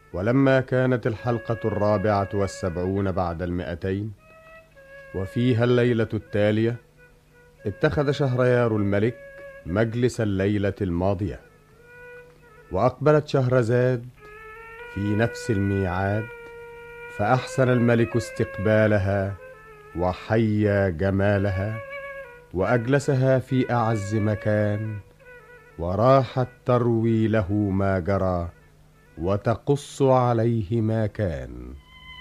ولما كانت الحلقة 74 بعد 200 وفيها الليلة التالية، اتخذ شهريار الملك مجلس الليلة الماضية، وأقبلت شهرزاد في نفس الميعاد، فأحسن الملك استقبالها وحيا جمالها وأجلسها في أعز مكان، وراحت تروي له ما جرى وتقص عليه ما كان.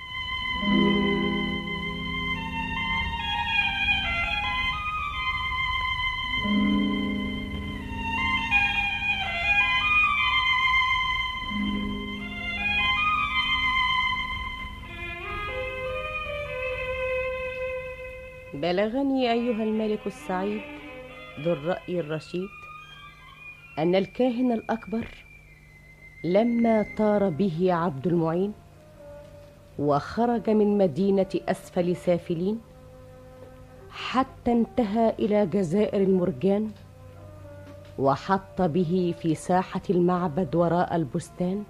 بلغني أيها الملك السعيد ذو الرأي الرشيد أن الكاهن الأكبر لما طار به عبد المعين وخرج من مدينة أسفل سافلين حتى انتهى إلى جزائر المرجان، وحط به في ساحة المعبد وراء البستان،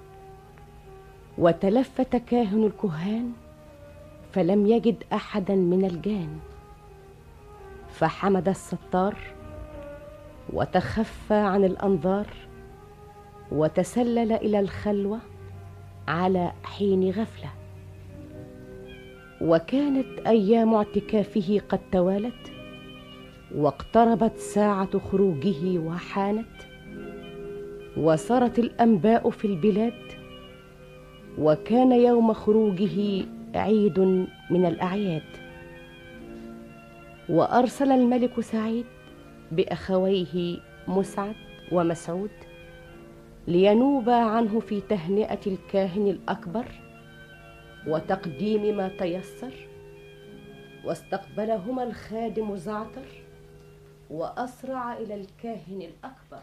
وتلفت كاهن الكهان فلم يجد أحدا من الجان، فحمد الستار وتخفى عن الأنظار وتسلل إلى الخلوة على حين غفلة. وكانت أيام اعتكافه قد توالت، واقتربت ساعة خروجه وحانت، وسرت الأنباء في البلاد، وكان يوم خروجه عيد من الأعياد. وأرسل الملك سعيد بأخويه مسعد ومسعود لينوبا عنه في تهنئة الكاهن الأكبر وتقديم ما تيسر. واستقبلهما الخادم زعتر وأسرع إلى الكاهن الأكبر.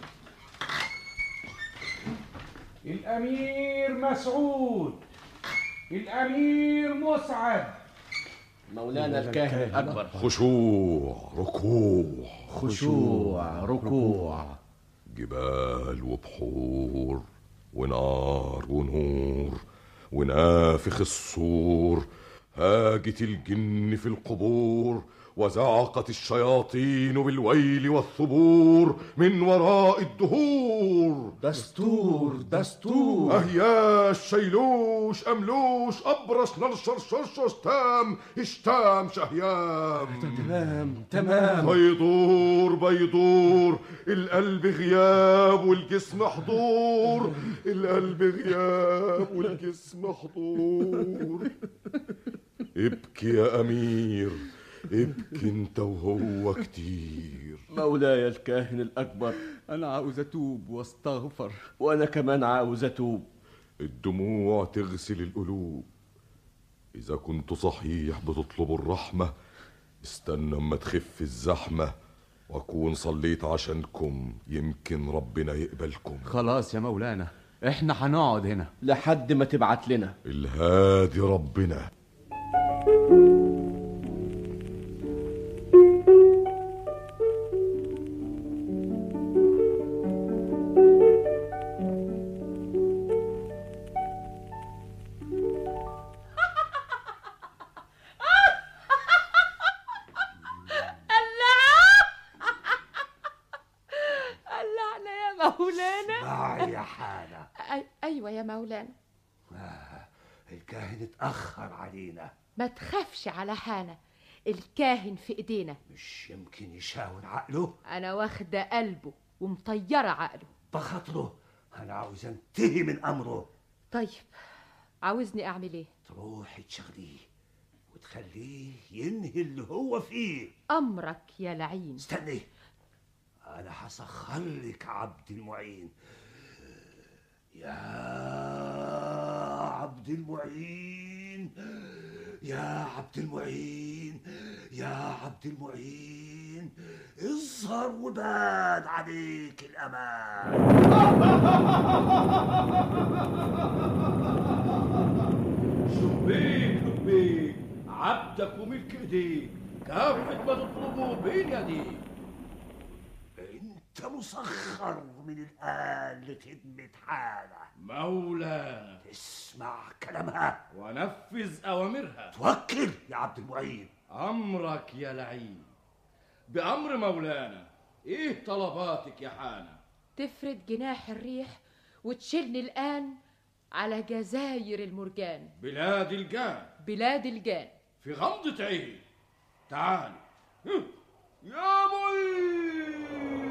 الأمير مسعود، الأمير مسعد. مولانا الكاهن الأكبر. خشوع ركوع، خشوع ركوع. جبال وبحور ونار ونور ونافخ الصور، هاجت الجن في القبور، وزعقت الشياطين بالويل والثبور من وراء الدهور. دستور دستور. أهياش شيلوش أملوش أبرش نرشر شرشر تام اشتام شهيام. تمام تمام. بيدور بيدور القلب غياب والجسم حضور، القلب غياب والجسم حضور. ابكي يا أمير، ابكي انت وهو كتير. مولاي الكاهن الأكبر، أنا عاوز أتوب واستغفر. وأنا كمان عاوز أتوب. الدموع تغسل القلوب. إذا كنت صحيح بتطلبوا الرحمة، استنى اما تخف الزحمة وأكون صليت عشانكم، يمكن ربنا يقبلكم. خلاص يا مولانا، احنا هنقعد هنا لحد ما تبعت لنا الهادي ربنا. أيوة يا مولانا. الكاهن اتأخر علينا. ما تخافش على حانا، الكاهن في ايدينا. مش يمكن يشاور عقله؟ أنا واخدة قلبه ومطيرة عقله بخاطره. أنا عاوز انتهي من أمره. طيب عاوزني أعمل إيه؟ تروحي تشغليه وتخليه ينهي اللي هو فيه. أمرك يا لعين. استني، أنا هسخر لك عبد المعين. يا عبد المعين، يا عبد المعين، يا عبد المعين، اظهر وبان عليك الأمان. شبيك لبيك، عبدك وملك ايديك، كافة ما تطلبه بين يديك. انت مسخر من الآن لخدمة حالة. مولانا اسمع كلامها ونفذ أوامرها. توكل يا عبد المعين. أمرك يا لعين. بأمر مولانا. إيه طلباتك يا حانة؟ تفرد جناح الريح وتشيلني الآن على جزاير المرجان، بلاد الجان. بلاد الجان. في غمضة عين. تعال يا معين.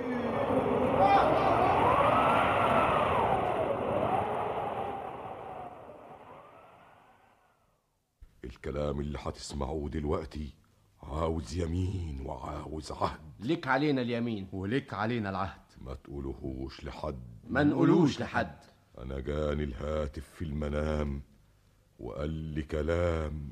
الكلام اللي هتسمعوه دلوقتي عاوز يمين وعاوز عهد. لك علينا اليمين ولك علينا العهد. ما تقولوهوش لحد. ما نقولوش لحد. أنا جاني الهاتف في المنام وقال لي كلام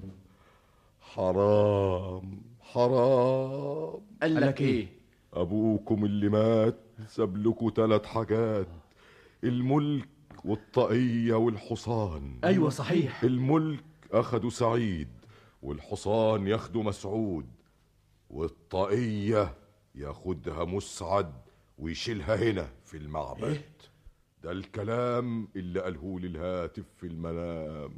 حرام حرام. قال لك ايه؟ أبوكم اللي مات ساب لكم 3 حاجات: الملك والطاقية والحصان. أيوة صحيح. الملك أخدوا سعيد، والحصان ياخدوا مسعود، والطاقية ياخدها مسعد ويشيلها هنا في المعبد. إيه؟ ده الكلام اللي قاله لي الهاتف في المنام.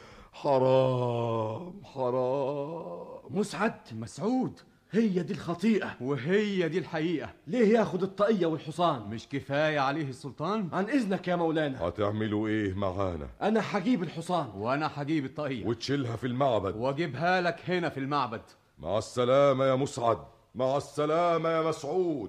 حرام حرام. مسعد مسعود، هي دي الخطيئة وهي دي الحقيقة. ليه ياخد الطاقية والحصان؟ مش كفاية عليه السلطان؟ عن إذنك يا مولانا. هتعملوا ايه معانا؟ أنا هجيب الحصان وأنا هجيب الطاقية وتشيلها في المعبد واجيبها لك هنا في المعبد. مع السلامة يا مسعد. مع السلامة يا مسعود.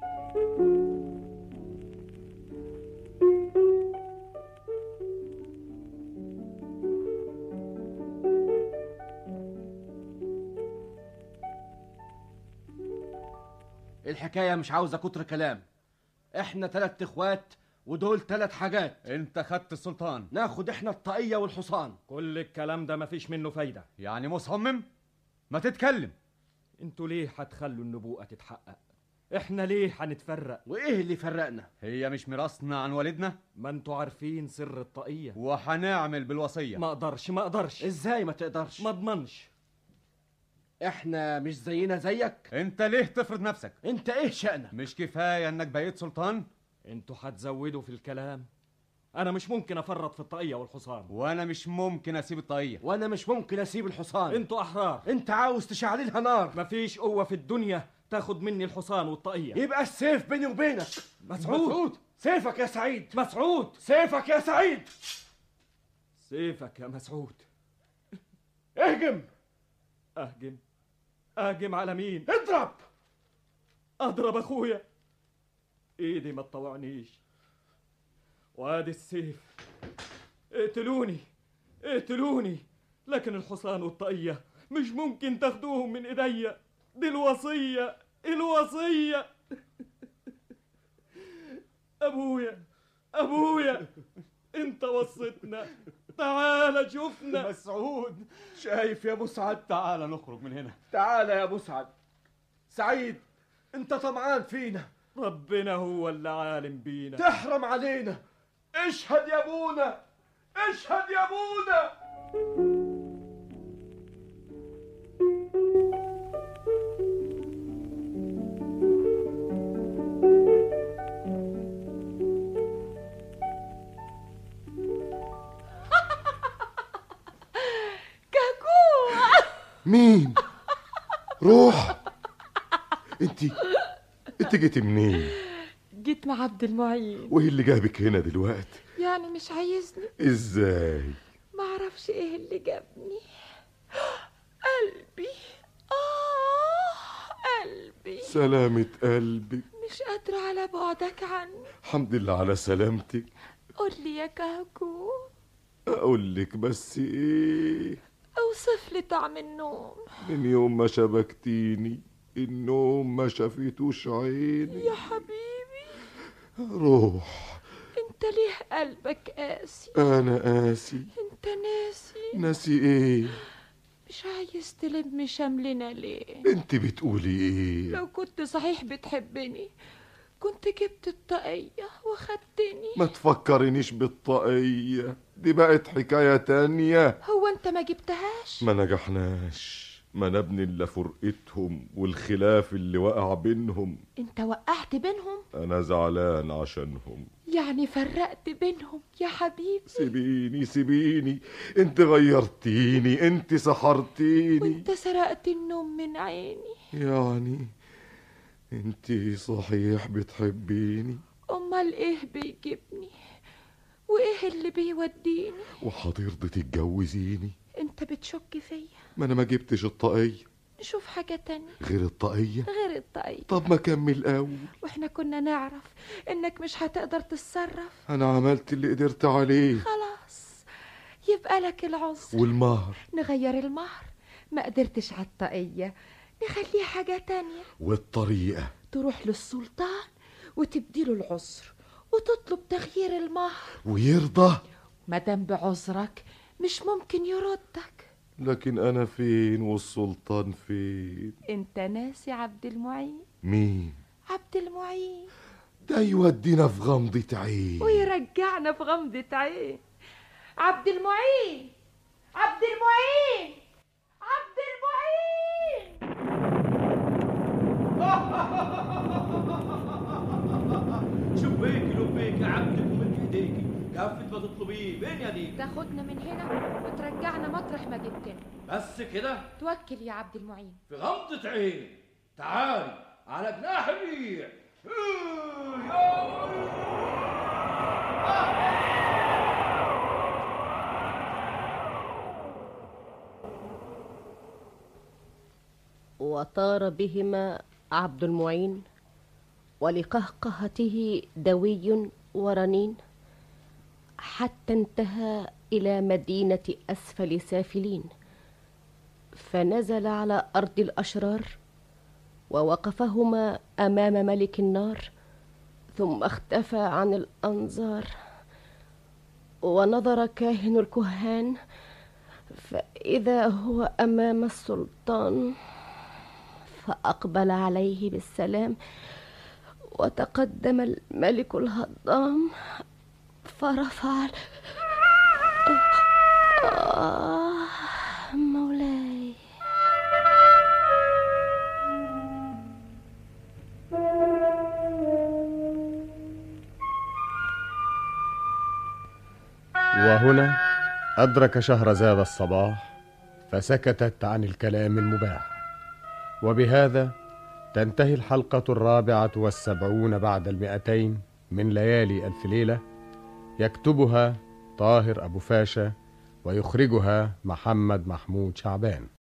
الحكاية مش عاوزة كتر كلام. احنا 3 اخوات ودول 3 حاجات. انت خدت السلطان، ناخد احنا الطاقية والحصان. كل الكلام ده مفيش منه فايدة. يعني مصمم؟ ما تتكلم. انتوا ليه هتخلوا النبوءة تتحقق؟ احنا ليه هنتفرق؟ وايه اللي فرقنا؟ هي مش ميراثنا عن والدنا؟ ما انتوا عارفين سر الطاقية. وهنعمل بالوصية. ما اقدرش. ازاي ما تقدرش؟ ما اضمنش. احنا مش زينا زيك. انت ليه تفرض نفسك؟ انت ايه شأنك؟ مش كفاية انك بقيت سلطان؟ انتوا هتزودوا في الكلام. انا مش ممكن افرط في الطاقية والحصان. وانا مش ممكن اسيب الطاقية. وانا مش ممكن اسيب الحصان. انتوا احرار. انت عاوز تشعللها نار. مفيش قوة في الدنيا تاخد مني الحصان والطاقية. يبقى السيف بيني وبينك. مسعود. سيفك يا سعيد. مسعود. سيفك يا سعيد. سيفك يا مسعود. اهجم. اهجم على مين؟ اضرب اخويا. ايدي ما تطوعنيش. وادي السيف. اقتلوني، لكن الحصان والطاقية مش ممكن تاخدوهم من ايديا. دي الوصية. ابويا انت وصيتنا. تعال شوفنا. مسعود، شايف يا مسعد؟ تعال نخرج من هنا. تعال يا مسعد. سعيد، انت طمعان فينا. ربنا هو اللي عالم بينا. تحرم علينا. اشهد يا ابونا. مين؟ روح. انت جيتي منين؟ جيت مع عبد المعين. وايه اللي جابك هنا دلوقتي؟ يعني مش عايزني؟ ازاي؟ معرفش ايه اللي جابني. قلبي. سلامة قلبك. مش قادرة على بعدك عني. الحمد لله على سلامتك. قول لي يا كهكو. اقول لك بس ايه؟ اوصف لي طعم النوم. من يوم ما شبكتيني النوم ما شافتوش عيني. يا حبيبي. روح. انت ليه قلبك قاسي؟ انا قاسي. انت ناسي. ناسي ايه؟ مش عايز تلم شملنا ليه؟ انت بتقولي ايه؟ لو كنت صحيح بتحبني كنت جبت الطاقية وخدتني. ما تفكرنيش بالطاقية دي، بقت حكاية تانية. هو انت ما جبتهاش؟ ما نجحناش، ما نبني الا فرقتهم والخلاف اللي وقع بينهم. انت وقعت بينهم؟ انا زعلان عشانهم. يعني فرقت بينهم يا حبيبي؟ سيبيني سيبيني، انت غيرتيني، انت سحرتيني، وانت سرقت النوم من عيني. يعني انت صحيح بتحبيني؟ امال ايه بيجيبني وايه اللي بيوديني؟ وحضرتي تتجوزيني؟ انت بتشك فيا؟ ما انا ما جبتش الطاقية. نشوف حاجة تانية غير الطاقية؟ غير الطاقية. طب ما كمل اول. واحنا كنا نعرف انك مش هتقدر تتصرف. انا عملت اللي قدرت عليه. خلاص يبقى لك العذر. والمهر؟ نغير المهر. ما قدرتش على الطاقية نخليه حاجة تانية. والطريقة؟ تروح للسلطان وتديله العذر وتطلب تغيير المهر، ويرضى؟ مادام بعذرك مش ممكن يردك. لكن انا فين والسلطان فين؟ انت ناسي عبد المعين؟ مين عبد المعين ده؟ يودينا في غمضة عين ويرجعنا في غمضة عين. عبد المعين، عبد المعين، عبد المعين. شبيك لبيك يا عبدك وملك ايديكي، كافة ما تطلبيه بين يديك. تاخدنا من هنا وترجعنا مطرح ما جبتنا. بس كده؟ توكل يا عبد المعين. في غمضة عين. تعالي على جناح الريح. وطار بهما عبد المعين ولقهقهته دوي ورنين حتى انتهى إلى مدينة أسفل سافلين، فنزل على أرض الأشرار ووقفهما أمام ملك النار، ثم اختفى عن الأنظار. ونظر كاهن الكهان فإذا هو أمام السلطان، فأقبل عليه بالسلام، وتقدم الملك الهضام فرفع مولاي. وهنا أدرك شهرزاد الصباح، فسكتت عن الكلام المباح. وبهذا تنتهي الحلقة 74 بعد 200 من ليالي ألف ليلة، يكتبها طاهر أبو فاشا ويخرجها محمد محمود شعبان.